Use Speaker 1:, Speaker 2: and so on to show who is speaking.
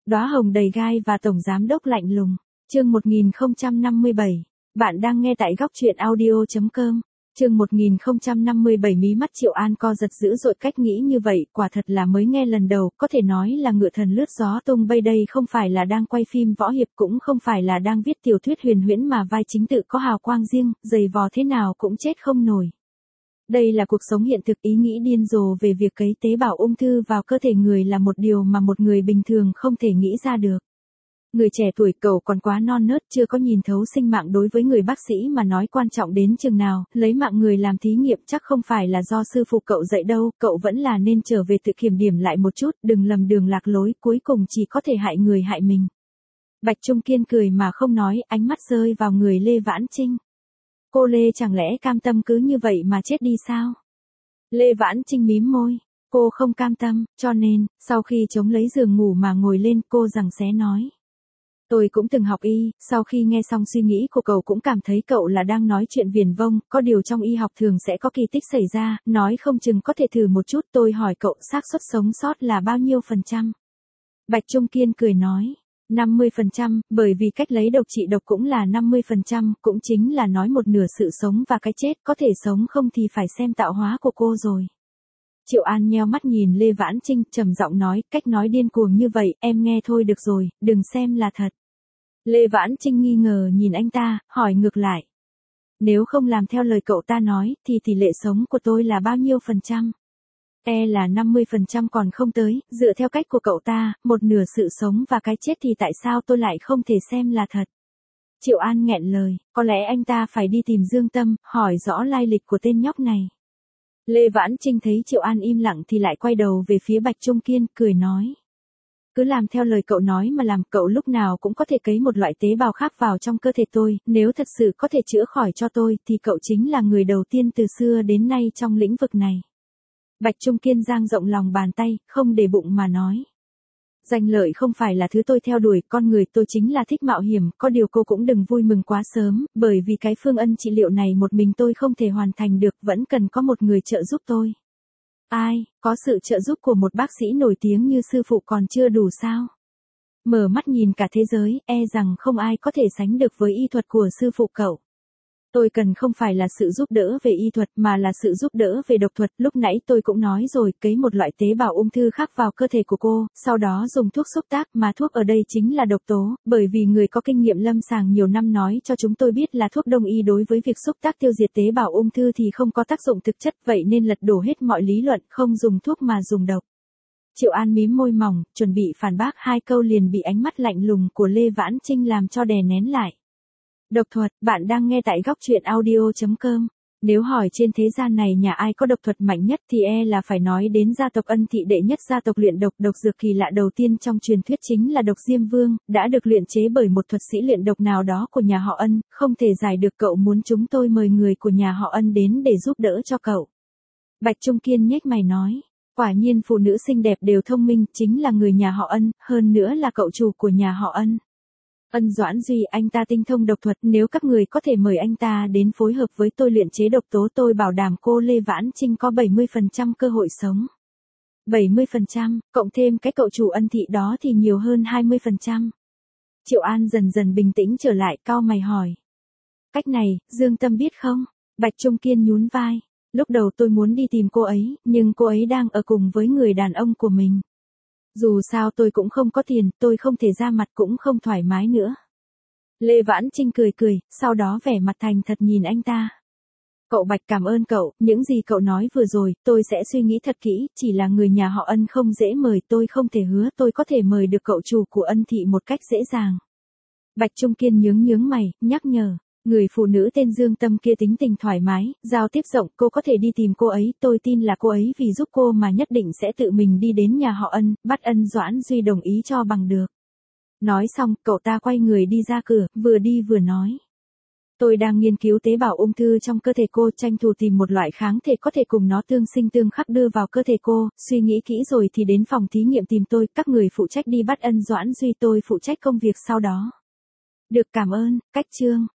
Speaker 1: Đóa hồng đầy gai và tổng giám đốc lạnh lùng. Chương 1057. Bạn đang nghe tại góc truyện audio.com. Chương 1057 mí mắt Triệu An co giật dữ dội, cách nghĩ như vậy quả thật là mới nghe lần đầu, có thể nói là ngựa thần lướt gió tung bay, đây không phải là đang quay phim võ hiệp, cũng không phải là đang viết tiểu thuyết huyền huyễn mà vai chính tự có hào quang riêng, giày vò thế nào cũng chết không nổi. Đây là cuộc sống hiện thực, ý nghĩ điên rồ về việc cấy tế bào ung thư vào cơ thể người là một điều mà một người bình thường không thể nghĩ ra được. Người trẻ tuổi cậu còn quá non nớt, chưa có nhìn thấu sinh mạng đối với người bác sĩ mà nói quan trọng đến chừng nào, lấy mạng người làm thí nghiệm chắc không phải là do sư phụ cậu dạy đâu, cậu vẫn là nên trở về tự kiểm điểm lại một chút, đừng lầm đường lạc lối, cuối cùng chỉ có thể hại người hại mình. Bạch Trung Kiên cười mà không nói, ánh mắt rơi vào người Lê Vãn Trinh. Cô Lê chẳng lẽ cam tâm cứ như vậy mà chết đi sao? Lê Vãn Trinh mím môi. Cô không cam tâm, cho nên, sau khi chống lấy giường ngủ mà ngồi lên, cô giằng xé nói. Tôi cũng từng học y, sau khi nghe xong suy nghĩ của cậu cũng cảm thấy cậu là đang nói chuyện viển vông, có điều trong y học thường sẽ có kỳ tích xảy ra, nói không chừng có thể thử một chút, tôi hỏi cậu xác suất sống sót là bao nhiêu %? Bạch Trung Kiên cười nói. 50%, bởi vì cách lấy độc trị độc cũng là 50%, cũng chính là nói một nửa sự sống và cái chết, có thể sống không thì phải xem tạo hóa của cô rồi. Triệu An nheo mắt nhìn Lê Vãn Trinh, trầm giọng nói, cách nói điên cuồng như vậy, em nghe thôi được rồi, đừng xem là thật. Lê Vãn Trinh nghi ngờ nhìn anh ta, hỏi ngược lại. Nếu không làm theo lời cậu ta nói, thì tỷ lệ sống của tôi là bao nhiêu %? Là 50% còn không tới, dựa theo cách của cậu ta, một nửa sự sống và cái chết thì tại sao tôi lại không thể xem là thật? Triệu An nghẹn lời, có lẽ anh ta phải đi tìm Dương Tâm, hỏi rõ lai lịch của tên nhóc này. Lê Vãn Trinh thấy Triệu An im lặng thì lại quay đầu về phía Bạch Trung Kiên, cười nói. Cứ làm theo lời cậu nói mà làm, cậu lúc nào cũng có thể cấy một loại tế bào khác vào trong cơ thể tôi, nếu thật sự có thể chữa khỏi cho tôi thì cậu chính là người đầu tiên từ xưa đến nay trong lĩnh vực này. Bạch Trung Kiên dang rộng lòng bàn tay, không để bụng mà nói. Danh lợi không phải là thứ tôi theo đuổi, con người tôi chính là thích mạo hiểm, có điều cô cũng đừng vui mừng quá sớm, bởi vì cái phương ân trị liệu này một mình tôi không thể hoàn thành được, vẫn cần có một người trợ giúp tôi. Ai, có sự trợ giúp của một bác sĩ nổi tiếng như sư phụ còn chưa đủ sao? Mở mắt nhìn cả thế giới, rằng không ai có thể sánh được với y thuật của sư phụ cậu. Tôi cần không phải là sự giúp đỡ về y thuật mà là sự giúp đỡ về độc thuật, lúc nãy tôi cũng nói rồi, cấy một loại tế bào ung thư khác vào cơ thể của cô, sau đó dùng thuốc xúc tác, mà thuốc ở đây chính là độc tố, bởi vì người có kinh nghiệm lâm sàng nhiều năm nói cho chúng tôi biết là thuốc đông y đối với việc xúc tác tiêu diệt tế bào ung thư thì không có tác dụng thực chất, vậy nên lật đổ hết mọi lý luận, không dùng thuốc mà dùng độc. Triệu An mím môi mỏng, chuẩn bị phản bác hai câu liền bị ánh mắt lạnh lùng của Lê Vãn Trinh làm cho đè nén lại. Độc thuật, bạn đang nghe tại góc truyện audio.com. Nếu hỏi trên thế gian này nhà ai có độc thuật mạnh nhất thì là phải nói đến gia tộc Ân Thị, đệ nhất gia tộc luyện độc, độc dược kỳ lạ đầu tiên trong truyền thuyết chính là độc Diêm Vương, đã được luyện chế bởi một thuật sĩ luyện độc nào đó của nhà họ Ân, không thể giải được, cậu muốn chúng tôi mời người của nhà họ Ân đến để giúp đỡ cho cậu. Bạch Trung Kiên nhếch mày nói, quả nhiên phụ nữ xinh đẹp đều thông minh, chính là người nhà họ Ân, hơn nữa là cậu chủ của nhà họ Ân. Ân Doãn Duy, anh ta tinh thông độc thuật, nếu các người có thể mời anh ta đến phối hợp với tôi luyện chế độc tố, tôi bảo đảm cô Lê Vãn Trinh có 70% cơ hội sống. 70%, cộng thêm cái cậu chủ Ân Thị đó thì nhiều hơn 20%. Triệu An dần dần bình tĩnh trở lại, cau mày hỏi. Cách này, Dương Tâm biết không? Bạch Trung Kiên nhún vai. Lúc đầu tôi muốn đi tìm cô ấy, nhưng cô ấy đang ở cùng với người đàn ông của mình. Dù sao tôi cũng không có tiền, tôi không thể ra mặt, cũng không thoải mái nữa. Lê Vãn Trinh cười cười, sau đó vẻ mặt thành thật nhìn anh ta. Cậu Bạch, cảm ơn cậu, những gì cậu nói vừa rồi, tôi sẽ suy nghĩ thật kỹ, chỉ là người nhà họ Ân không dễ mời, tôi không thể hứa tôi có thể mời được cậu chủ của Ân Thị một cách dễ dàng. Bạch Trung Kiên nhướng mày, nhắc nhở. Người phụ nữ tên Dương Tâm kia tính tình thoải mái, giao tiếp rộng, cô có thể đi tìm cô ấy, tôi tin là cô ấy vì giúp cô mà nhất định sẽ tự mình đi đến nhà họ Ân, bắt Ân Doãn Duy đồng ý cho bằng được. Nói xong, cậu ta quay người đi ra cửa, vừa đi vừa nói. Tôi đang nghiên cứu tế bào ung thư trong cơ thể cô, tranh thủ tìm một loại kháng thể có thể cùng nó tương sinh tương khắc đưa vào cơ thể cô, suy nghĩ kỹ rồi thì đến phòng thí nghiệm tìm tôi, các người phụ trách đi bắt Ân Doãn Duy, tôi phụ trách công việc sau đó. Được, cảm ơn, cách chương.